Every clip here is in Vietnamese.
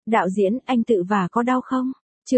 Đạo diễn, anh tự vả có đau không?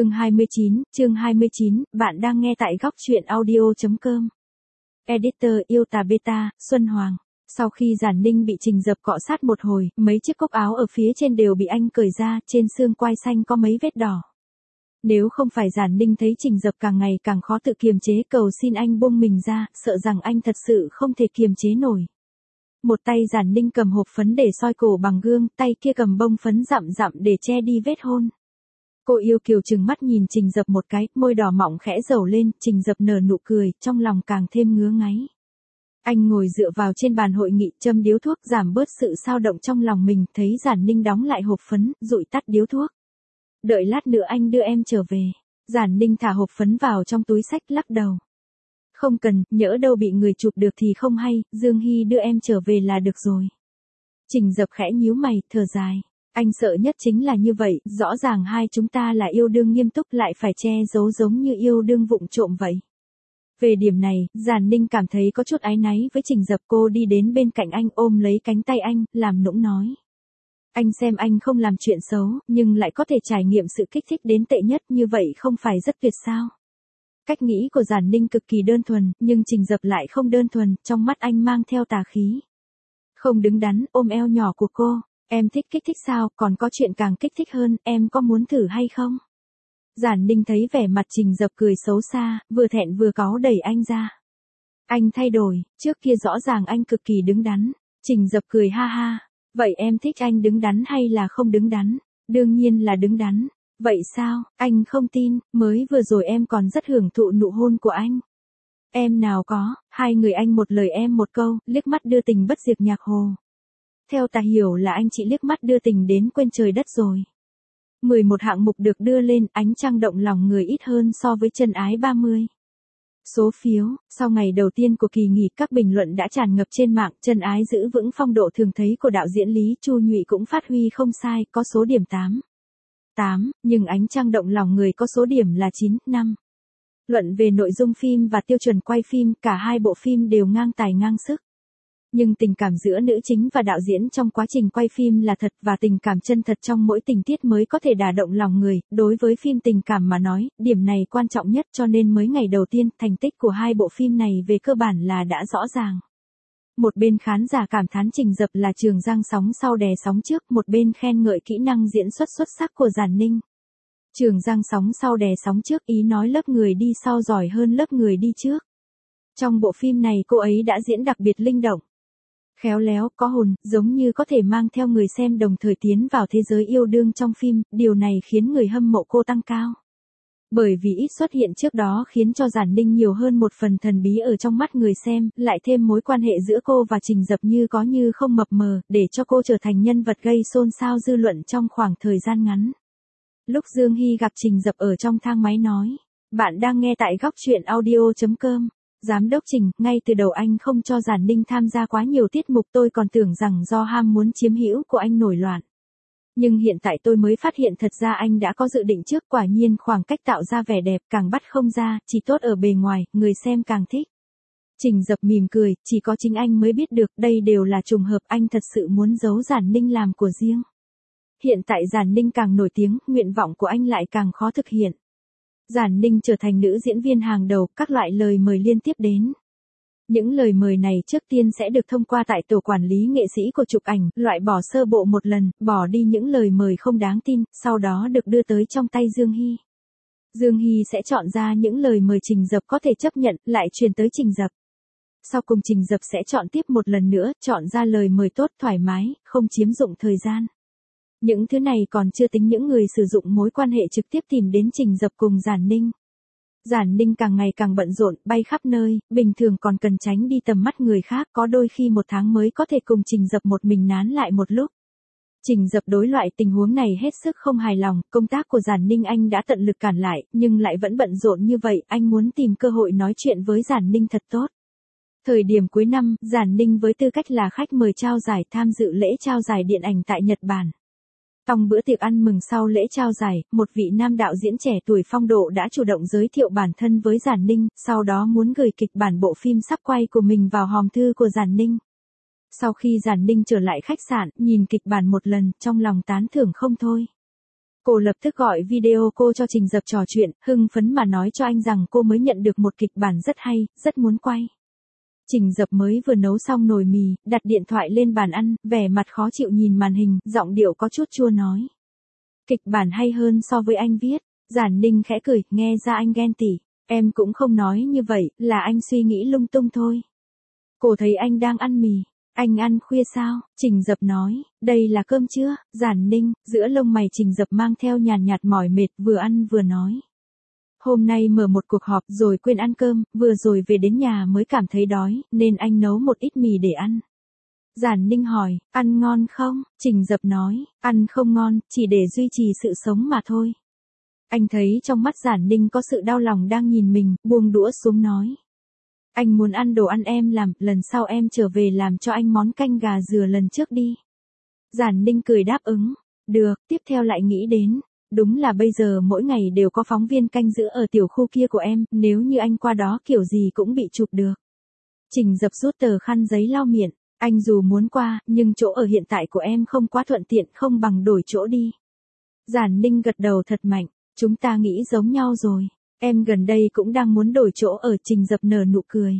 Chương 29, bạn đang nghe tại góc truyện audio.com. Editor yêu tà beta, Xuân Hoàng. Sau khi Giản Ninh bị Trình Dập cọ sát một hồi, mấy chiếc cúc áo ở phía trên đều bị anh cởi ra, trên xương quai xanh có mấy vết đỏ. Nếu không phải Giản Ninh thấy Trình Dập càng ngày càng khó tự kiềm chế, cầu xin anh buông mình ra, sợ rằng anh thật sự không thể kiềm chế nổi. Một tay Giản Ninh cầm hộp phấn để soi cổ bằng gương, tay kia cầm bông phấn dặm dặm để che đi vết hôn. Cô yêu kiều trừng mắt nhìn Trình Dập một cái, môi đỏ mọng khẽ dầu lên, Trình Dập nở nụ cười, trong lòng càng thêm ngứa ngáy. Anh ngồi dựa vào trên bàn hội nghị, châm điếu thuốc giảm bớt sự xao động trong lòng mình, thấy Giản Ninh đóng lại hộp phấn, dụi tắt điếu thuốc. Đợi lát nữa anh đưa em trở về. Giản Ninh thả hộp phấn vào trong túi xách, lắc đầu. Không cần, nhỡ đâu bị người chụp được thì không hay, Dương Hy đưa em trở về là được rồi. Trình Dập khẽ nhíu mày, thở dài. Anh sợ nhất chính là như vậy, rõ ràng hai chúng ta là yêu đương nghiêm túc lại phải che giấu giống như yêu đương vụng trộm vậy. Về điểm này, Giản Ninh cảm thấy có chút áy náy với Trình Dập. Cô đi đến bên cạnh anh, ôm lấy cánh tay anh, làm nũng nói. Anh xem anh không làm chuyện xấu, nhưng lại có thể trải nghiệm sự kích thích đến tệ nhất, như vậy không phải rất tuyệt sao? Cách nghĩ của Giản Ninh cực kỳ đơn thuần, nhưng Trình Dập lại không đơn thuần, trong mắt anh mang theo tà khí. Không đứng đắn, ôm eo nhỏ của cô. Em thích kích thích sao, còn có chuyện càng kích thích hơn, em có muốn thử hay không? Giản Ninh thấy vẻ mặt Trình Dập cười xấu xa, vừa thẹn vừa cáu đẩy anh ra. Anh thay đổi, trước kia rõ ràng anh cực kỳ đứng đắn. Trình Dập cười ha ha. Vậy em thích anh đứng đắn hay là không đứng đắn? Đương nhiên là đứng đắn. Vậy sao, anh không tin, mới vừa rồi em còn rất hưởng thụ nụ hôn của anh. Em nào có, hai người anh một lời em một câu, liếc mắt đưa tình bất diệt nhạc hồ. Theo ta hiểu là anh chị liếc mắt đưa tình đến quên trời đất rồi. 11 hạng mục được đưa lên, ánh trăng động lòng người ít hơn so với chân ái 30. Số phiếu, sau ngày đầu tiên của kỳ nghỉ, các bình luận đã tràn ngập trên mạng, chân ái giữ vững phong độ thường thấy của đạo diễn Lý Chu Nhụy cũng phát huy không sai, có số điểm 8, nhưng ánh trăng động lòng người có số điểm là 9,5. Luận về nội dung phim và tiêu chuẩn quay phim, cả hai bộ phim đều ngang tài ngang sức. Nhưng tình cảm giữa nữ chính và đạo diễn trong quá trình quay phim là thật, và tình cảm chân thật trong mỗi tình tiết mới có thể đả động lòng người. Đối với phim tình cảm mà nói, điểm này quan trọng nhất, cho nên mới ngày đầu tiên, thành tích của hai bộ phim này về cơ bản là đã rõ ràng. Một bên khán giả cảm thán Trình Dập là trường giang sóng sau đè sóng trước, một bên khen ngợi kỹ năng diễn xuất xuất sắc của Giản Ninh. Trường giang sóng sau đè sóng trước, ý nói lớp người đi sau giỏi hơn lớp người đi trước. Trong bộ phim này cô ấy đã diễn đặc biệt linh động, khéo léo, có hồn, giống như có thể mang theo người xem đồng thời tiến vào thế giới yêu đương trong phim, điều này khiến người hâm mộ cô tăng cao. Bởi vì ít xuất hiện trước đó khiến cho Giản Ninh nhiều hơn một phần thần bí ở trong mắt người xem, lại thêm mối quan hệ giữa cô và Trình Dập như có như không mập mờ, để cho cô trở thành nhân vật gây xôn xao dư luận trong khoảng thời gian ngắn. Lúc Dương Hy gặp Trình Dập ở trong thang máy nói, bạn đang nghe tại góc truyện audio.com. Giám đốc Trình, ngay từ đầu anh không cho Giản Ninh tham gia quá nhiều tiết mục, tôi còn tưởng rằng do ham muốn chiếm hữu của anh nổi loạn. Nhưng hiện tại tôi mới phát hiện thật ra anh đã có dự định trước, quả nhiên khoảng cách tạo ra vẻ đẹp càng bắt không ra, chỉ tốt ở bề ngoài, người xem càng thích. Trình Dập mỉm cười, chỉ có chính anh mới biết được, đây đều là trùng hợp, anh thật sự muốn giấu Giản Ninh làm của riêng. Hiện tại Giản Ninh càng nổi tiếng, nguyện vọng của anh lại càng khó thực hiện. Giản Ninh trở thành nữ diễn viên hàng đầu, các loại lời mời liên tiếp đến. Những lời mời này trước tiên sẽ được thông qua tại tổ quản lý nghệ sĩ của chụp ảnh, loại bỏ sơ bộ một lần, bỏ đi những lời mời không đáng tin, sau đó được đưa tới trong tay Dương Hy. Dương Hy sẽ chọn ra những lời mời Trình Dập có thể chấp nhận, lại truyền tới Trình Dập. Sau cùng Trình Dập sẽ chọn tiếp một lần nữa, chọn ra lời mời tốt, thoải mái, không chiếm dụng thời gian. Những thứ này còn chưa tính những người sử dụng mối quan hệ trực tiếp tìm đến Trình Dập cùng Giản Ninh. Giản Ninh càng ngày càng bận rộn, bay khắp nơi, bình thường còn cần tránh đi tầm mắt người khác, có đôi khi một tháng mới có thể cùng Trình Dập một mình nán lại một lúc. Trình Dập đối loại tình huống này hết sức không hài lòng, công tác của Giản Ninh anh đã tận lực cản lại, nhưng lại vẫn bận rộn như vậy, anh muốn tìm cơ hội nói chuyện với Giản Ninh thật tốt. Thời điểm cuối năm, Giản Ninh với tư cách là khách mời trao giải tham dự lễ trao giải điện ảnh tại Nhật Bản. Trong bữa tiệc ăn mừng sau lễ trao giải, một vị nam đạo diễn trẻ tuổi phong độ đã chủ động giới thiệu bản thân với Giản Ninh, sau đó muốn gửi kịch bản bộ phim sắp quay của mình vào hòm thư của Giản Ninh. Sau khi Giản Ninh trở lại khách sạn, nhìn kịch bản một lần, trong lòng tán thưởng không thôi. Cô lập tức gọi video cô cho Trình Dập trò chuyện, hưng phấn mà nói cho anh rằng cô mới nhận được một kịch bản rất hay, rất muốn quay. Trình Dập mới vừa nấu xong nồi mì, đặt điện thoại lên bàn ăn, vẻ mặt khó chịu nhìn màn hình, giọng điệu có chút chua nói. Kịch bản hay hơn so với anh viết. Giản Ninh khẽ cười, nghe ra anh ghen tị. Em cũng không nói như vậy, là anh suy nghĩ lung tung thôi. Cô thấy anh đang ăn mì. Anh ăn khuya sao? Trình Dập nói, đây là cơm trưa. Giản Ninh, giữa lông mày Trình Dập mang theo nhàn nhạt mỏi mệt, vừa ăn vừa nói. Hôm nay mở một cuộc họp rồi quên ăn cơm, vừa rồi về đến nhà mới cảm thấy đói, nên anh nấu một ít mì để ăn. Giản Ninh hỏi, ăn ngon không? Trình Dập nói, ăn không ngon, chỉ để duy trì sự sống mà thôi. Anh thấy trong mắt Giản Ninh có sự đau lòng đang nhìn mình, buông đũa xuống nói. Anh muốn ăn đồ ăn em làm, lần sau em trở về làm cho anh món canh gà dừa lần trước đi. Giản Ninh cười đáp ứng. Được, tiếp theo lại nghĩ đến. Đúng là bây giờ mỗi ngày đều có phóng viên canh giữ ở tiểu khu kia của em, nếu như anh qua đó kiểu gì cũng bị chụp được. Trình Dập rút tờ khăn giấy lau miệng. Anh dù muốn qua, nhưng chỗ ở hiện tại của em không quá thuận tiện, không bằng đổi chỗ đi. Giản Ninh gật đầu thật mạnh. Chúng ta nghĩ giống nhau rồi. Em gần đây cũng đang muốn đổi chỗ ở. Trình Dập nở nụ cười.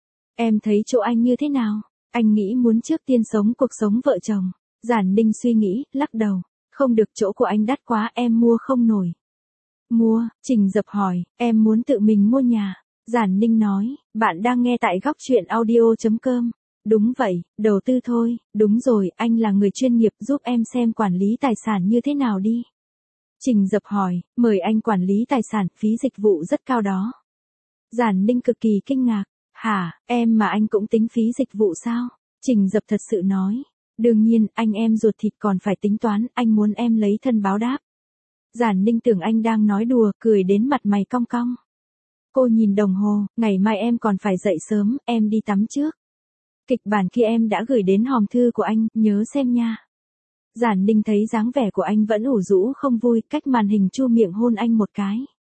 Em thấy chỗ anh như thế nào? Anh nghĩ muốn trước tiên sống cuộc sống vợ chồng. Giản Ninh suy nghĩ, lắc đầu. Không được, chỗ của anh đắt quá, em mua không nổi. Mua? Trình Dập hỏi, em muốn tự mình mua nhà. Giản Ninh nói, bạn đang nghe tại góc truyện audio.com. Đúng vậy, đầu tư thôi. Đúng rồi, anh là người chuyên nghiệp, giúp em xem quản lý tài sản như thế nào đi. Trình Dập hỏi, mời anh quản lý tài sản, phí dịch vụ rất cao đó. Giản Ninh cực kỳ kinh ngạc. Hả, em mà anh cũng tính phí dịch vụ sao? Trình Dập thật sự nói. Đương nhiên, anh em ruột thịt còn phải tính toán, anh muốn em lấy thân báo đáp. Giản Ninh tưởng anh đang nói đùa, cười đến mặt mày cong cong. Cô nhìn đồng hồ, ngày mai em còn phải dậy sớm, em đi tắm trước. Kịch bản kia em đã gửi đến hòm thư của anh, nhớ xem nha. Giản Ninh thấy dáng vẻ của anh vẫn ủ rũ không vui, cách màn hình chu miệng hôn anh một cái.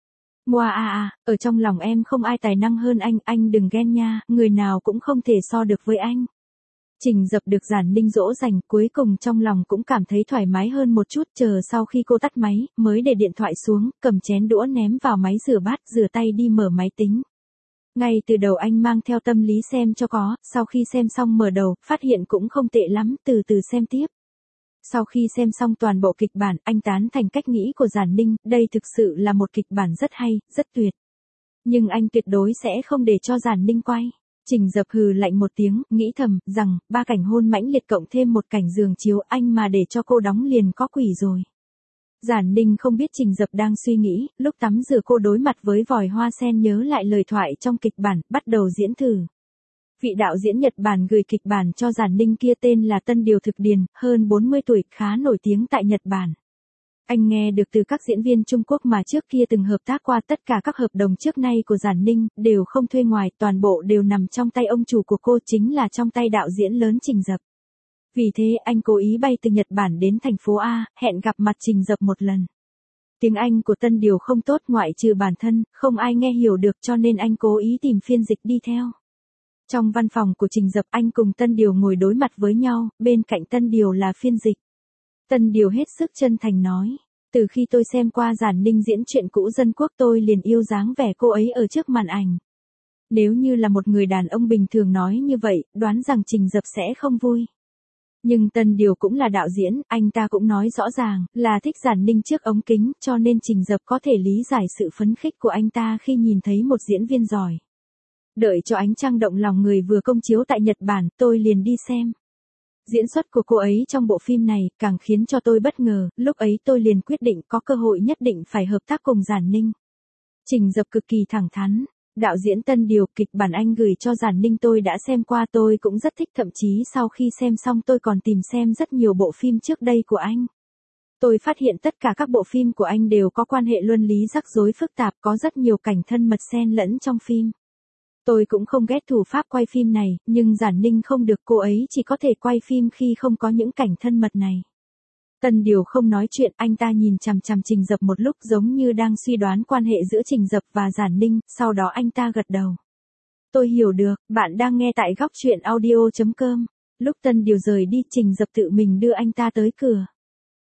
Moa ở trong lòng em không ai tài năng hơn anh đừng ghen nha, người nào cũng không thể so được với anh. Trình Dập được Giản Ninh dỗ dành, cuối cùng trong lòng cũng cảm thấy thoải mái hơn một chút, chờ sau khi cô tắt máy, mới để điện thoại xuống, cầm chén đũa ném vào máy rửa bát, rửa tay đi mở máy tính. Ngay từ đầu anh mang theo tâm lý xem cho có, sau khi xem xong mở đầu, phát hiện cũng không tệ lắm, từ từ xem tiếp. Sau khi xem xong toàn bộ kịch bản, anh tán thành cách nghĩ của Giản Ninh, đây thực sự là một kịch bản rất hay, rất tuyệt. Nhưng anh tuyệt đối sẽ không để cho Giản Ninh quay. Trình Dập hừ lạnh một tiếng, nghĩ thầm, rằng, 3 cảnh hôn mãnh liệt cộng thêm một cảnh giường chiếu, anh mà để cho cô đóng liền có quỷ rồi. Giản Ninh không biết Trình Dập đang suy nghĩ, lúc tắm rửa cô đối mặt với vòi hoa sen nhớ lại lời thoại trong kịch bản, bắt đầu diễn thử. Vị đạo diễn Nhật Bản gửi kịch bản cho Giản Ninh kia tên là Tân Điều Thực Điền, hơn 40 tuổi, khá nổi tiếng tại Nhật Bản. Anh nghe được từ các diễn viên Trung Quốc mà trước kia từng hợp tác qua, tất cả các hợp đồng trước nay của Giản Ninh, đều không thuê ngoài, toàn bộ đều nằm trong tay ông chủ của cô, chính là trong tay đạo diễn lớn Trình Dập. Vì thế anh cố ý bay từ Nhật Bản đến thành phố A, hẹn gặp mặt Trình Dập một lần. Tiếng Anh của Tân Điều không tốt, ngoại trừ bản thân, không ai nghe hiểu được, cho nên anh cố ý tìm phiên dịch đi theo. Trong văn phòng của Trình Dập, anh cùng Tân Điều ngồi đối mặt với nhau, bên cạnh Tân Điều là phiên dịch. Tân Điều hết sức chân thành nói, từ khi tôi xem qua Giản Ninh diễn Chuyện Cũ Dân Quốc tôi liền yêu dáng vẻ cô ấy ở trước màn ảnh. Nếu như là một người đàn ông bình thường nói như vậy, đoán rằng Trình Dập sẽ không vui. Nhưng Tân Điều cũng là đạo diễn, anh ta cũng nói rõ ràng, là thích Giản Ninh trước ống kính, cho nên Trình Dập có thể lý giải sự phấn khích của anh ta khi nhìn thấy một diễn viên giỏi. Đợi cho Ánh Trăng Động Lòng Người vừa công chiếu tại Nhật Bản, tôi liền đi xem. Diễn xuất của cô ấy trong bộ phim này càng khiến cho tôi bất ngờ, lúc ấy tôi liền quyết định có cơ hội nhất định phải hợp tác cùng Giản Ninh. Trình Dập cực kỳ thẳng thắn. Đạo diễn Tân Điều, kịch bản anh gửi cho Giản Ninh tôi đã xem qua, tôi cũng rất thích, thậm chí sau khi xem xong tôi còn tìm xem rất nhiều bộ phim trước đây của anh. Tôi phát hiện tất cả các bộ phim của anh đều có quan hệ luân lý rắc rối phức tạp, có rất nhiều cảnh thân mật xen lẫn trong phim. Tôi cũng không ghét thủ pháp quay phim này, nhưng Giản Ninh không được, cô ấy chỉ có thể quay phim khi không có những cảnh thân mật này. Tân Điều không nói chuyện, anh ta nhìn chằm chằm Trình Dập một lúc giống như đang suy đoán quan hệ giữa Trình Dập và Giản Ninh, sau đó anh ta gật đầu. Tôi hiểu được, bạn đang nghe tại góc truyện audio.com. Lúc Tân Điều rời đi, Trình Dập tự mình đưa anh ta tới cửa.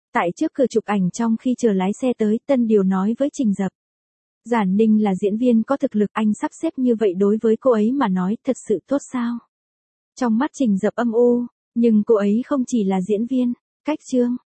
Tại trước cửa chụp ảnh trong khi chờ lái xe tới, Tân Điều nói với Trình Dập. Giản Ninh là diễn viên có thực lực, anh sắp xếp như vậy đối với cô ấy mà nói thật sự tốt sao? Trong mắt Trình Dập âm u, nhưng cô ấy không chỉ là diễn viên. Cách chương